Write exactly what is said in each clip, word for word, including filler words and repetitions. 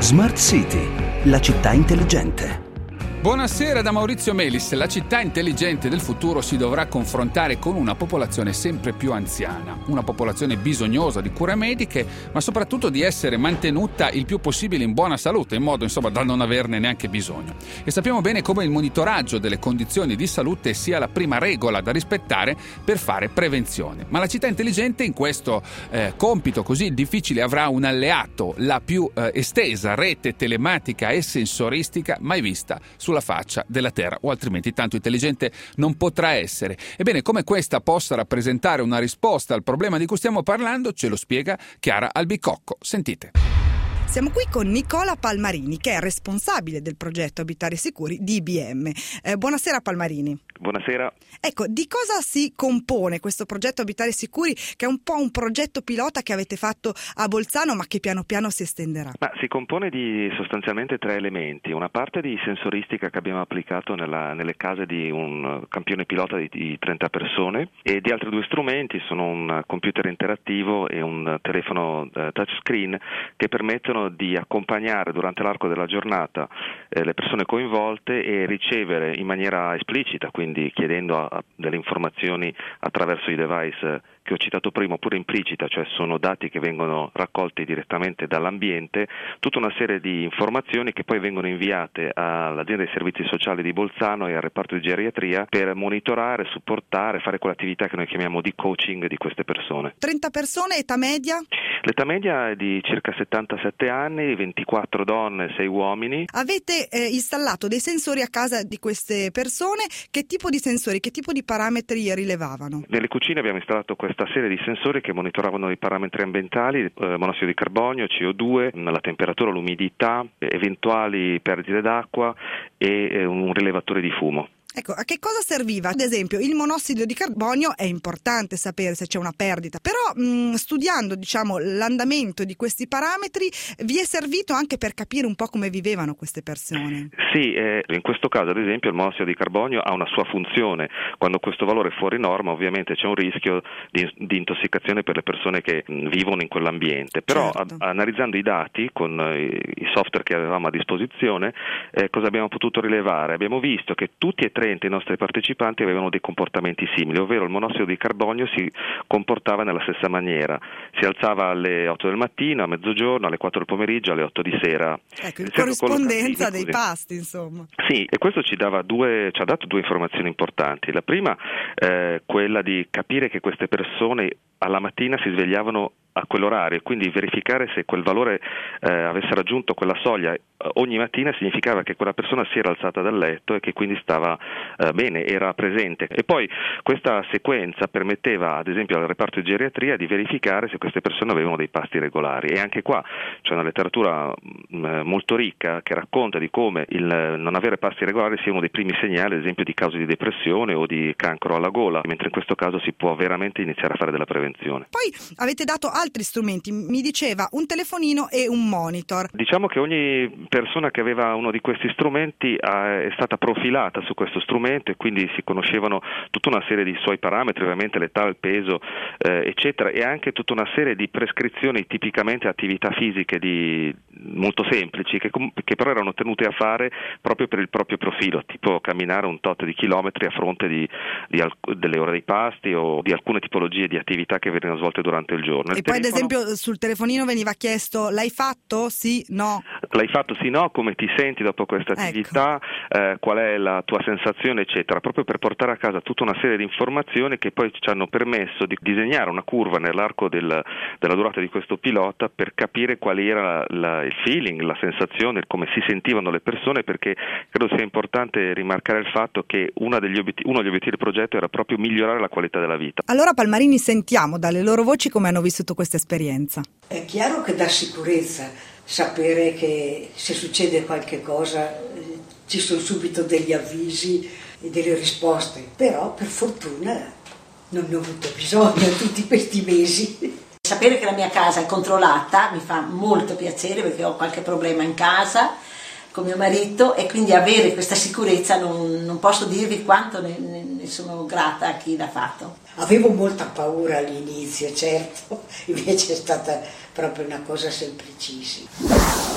Smart City, la città intelligente. Buonasera da Maurizio Melis. La città intelligente del futuro si dovrà confrontare con una popolazione sempre più anziana, una popolazione bisognosa di cure mediche, ma soprattutto di essere mantenuta il più possibile in buona salute, in modo insomma da non averne neanche bisogno. E sappiamo bene come il monitoraggio delle condizioni di salute sia la prima regola da rispettare per fare prevenzione. Ma la città intelligente in questo eh, compito così difficile avrà un alleato, la più eh, estesa rete telematica e sensoristica mai vista su sulla faccia della terra, o altrimenti tanto intelligente non potrà essere. Ebbene, come questa possa rappresentare una risposta al problema di cui stiamo parlando, ce lo spiega Chiara Albicocco. Sentite. Siamo qui con Nicola Palmarini, che è responsabile del progetto Abitare Sicuri di I B M. Eh, buonasera Palmarini. Buonasera. Ecco, di cosa si compone questo progetto Abitare Sicuri, che è un po' un progetto pilota che avete fatto a Bolzano, ma che piano piano si estenderà? Ma si compone di sostanzialmente tre elementi. Una parte di sensoristica che abbiamo applicato nella, nelle case di un campione pilota di, di trenta persone, e di altri due strumenti, sono un computer interattivo e un telefono uh, touchscreen che permettono di accompagnare durante l'arco della giornata eh, le persone coinvolte e ricevere in maniera esplicita, quindi chiedendo a, a delle informazioni attraverso i device che ho citato prima, oppure implicita, cioè sono dati che vengono raccolti direttamente dall'ambiente, tutta una serie di informazioni che poi vengono inviate all'azienda dei servizi sociali di Bolzano e al reparto di geriatria per monitorare, supportare, fare quell'attività che noi chiamiamo di coaching di queste persone. trenta persone, età media? L'età media è di circa settantasette anni, ventiquattro donne, sei uomini. Avete eh, installato dei sensori a casa di queste persone. Che tipo di sensori, che tipo di parametri rilevavano? Nelle cucine abbiamo installato questa serie di sensori che monitoravano i parametri ambientali, eh, monossido di carbonio, C O due, la temperatura, l'umidità, eventuali perdite d'acqua e eh, un rilevatore di fumo. Ecco, a che cosa serviva? Ad esempio, il monossido di carbonio è importante sapere se c'è una perdita, però mh, studiando, diciamo, l'andamento di questi parametri vi è servito anche per capire un po' come vivevano queste persone. Sì, eh, in questo caso ad esempio il monossido di carbonio ha una sua funzione. Quando questo valore è fuori norma ovviamente c'è un rischio di, di intossicazione per le persone che mh, vivono in quell'ambiente, però certo. a, analizzando i dati con eh, i software che avevamo a disposizione, eh, cosa abbiamo potuto rilevare? Abbiamo visto che tutti e tre i nostri partecipanti avevano dei comportamenti simili, ovvero il monossido di carbonio si comportava nella stessa maniera, si alzava alle otto del mattino, a mezzogiorno, alle quattro del pomeriggio, alle otto di sera. Ecco, in corrispondenza dei pasti, insomma. Sì, e questo ci dava due, ci ha dato due informazioni importanti. La prima, eh, quella di capire che queste persone alla mattina si svegliavano a quell'orario e quindi verificare se quel valore eh, avesse raggiunto quella soglia ogni mattina significava che quella persona si era alzata dal letto e che quindi stava eh, bene, era presente. E poi questa sequenza permetteva ad esempio al reparto di geriatria di verificare se queste persone avevano dei pasti regolari, e anche qua c'è una letteratura mh, molto ricca che racconta di come il non avere pasti regolari sia uno dei primi segnali, ad esempio, di cause di depressione o di cancro alla gola, mentre in questo caso si può veramente iniziare a fare della prevenzione. Poi avete dato altri strumenti, mi diceva un telefonino e un monitor. Diciamo che ogni persona che aveva uno di questi strumenti è stata profilata su questo strumento e quindi si conoscevano tutta una serie di suoi parametri, ovviamente l'età, il peso, eh, eccetera, e anche tutta una serie di prescrizioni tipicamente attività fisiche di, molto semplici che, che però erano tenute a fare proprio per il proprio profilo, tipo camminare un tot di chilometri a fronte di, di alc- delle ore dei pasti o di alcune tipologie di attività che venivano svolte durante il giorno. Il e poi telefono... ad esempio sul telefonino veniva chiesto: l'hai fatto? Sì? No? L'hai fatto? Sì? No? Come ti senti dopo questa attività? Ecco. Eh, qual è la tua sensazione, eccetera, proprio per portare a casa tutta una serie di informazioni che poi ci hanno permesso di disegnare una curva nell'arco del, della durata di questo pilota per capire qual era la, il feeling, la sensazione, come si sentivano le persone, perché credo sia importante rimarcare il fatto che una degli obiettivi, uno degli obiettivi del progetto era proprio migliorare la qualità della vita. Allora Palmarini, sentiamo dalle loro voci come hanno vissuto questa esperienza. È chiaro che dà sicurezza sapere che se succede qualche cosa ci sono subito degli avvisi e delle risposte, però per fortuna non ne ho avuto bisogno tutti questi mesi. Sapere che la mia casa è controllata mi fa molto piacere, perché ho qualche problema in casa con mio marito e quindi avere questa sicurezza non, non posso dirvi quanto ne, ne sono grata a chi l'ha fatto. Avevo molta paura all'inizio, certo, invece è stata proprio una cosa semplicissima.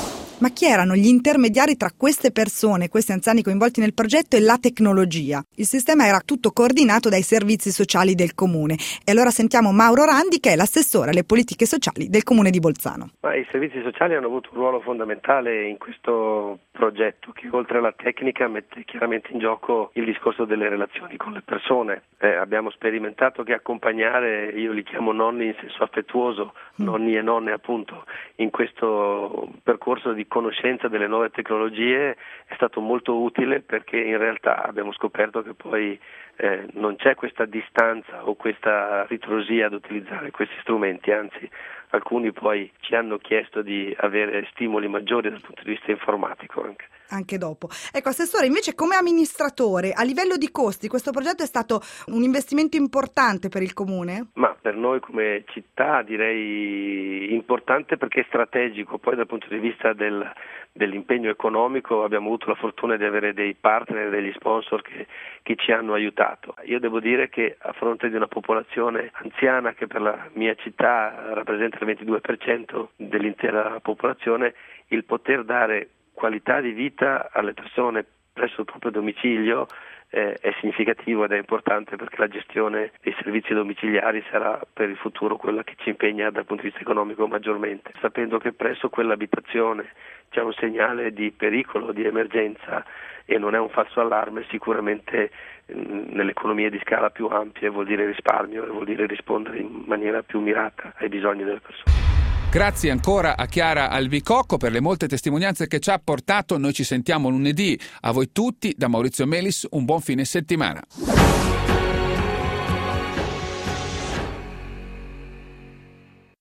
Ma chi erano gli intermediari tra queste persone, questi anziani coinvolti nel progetto, e la tecnologia? Il sistema era tutto coordinato dai servizi sociali del comune. E allora sentiamo Mauro Randi, che è l'assessore alle politiche sociali del comune di Bolzano. Ma i servizi sociali hanno avuto un ruolo fondamentale in questo progetto, che oltre alla tecnica mette chiaramente in gioco il discorso delle relazioni con le persone. Eh, abbiamo sperimentato che accompagnare, io li chiamo nonni in senso affettuoso, mm. nonni e nonne appunto, in questo percorso di conoscenza delle nuove tecnologie è stato molto utile, perché in realtà abbiamo scoperto che poi eh, non c'è questa distanza o questa ritrosia ad utilizzare questi strumenti, anzi alcuni poi ci hanno chiesto di avere stimoli maggiori dal punto di vista informatico anche. Anche dopo. Ecco, assessore, invece come amministratore, a livello di costi, questo progetto è stato un investimento importante per il comune? Ma per noi come città direi importante, perché è strategico. Poi dal punto di vista del, dell'impegno economico abbiamo avuto la fortuna di avere dei partner, degli sponsor che, che ci hanno aiutato. Io devo dire che a fronte di una popolazione anziana che per la mia città rappresenta il ventidue per cento dell'intera popolazione, il poter dare qualità di vita alle persone presso il proprio domicilio eh, è significativo ed è importante, perché la gestione dei servizi domiciliari sarà per il futuro quella che ci impegna dal punto di vista economico maggiormente. Sapendo che presso quell'abitazione c'è un segnale di pericolo, di emergenza, e non è un falso allarme, sicuramente mh, nelle economie di scala più ampie vuol dire risparmio e vuol dire rispondere in maniera più mirata ai bisogni delle persone. Grazie ancora a Chiara Albicocco per le molte testimonianze che ci ha portato. Noi ci sentiamo lunedì. A voi tutti, da Maurizio Melis, un buon fine settimana.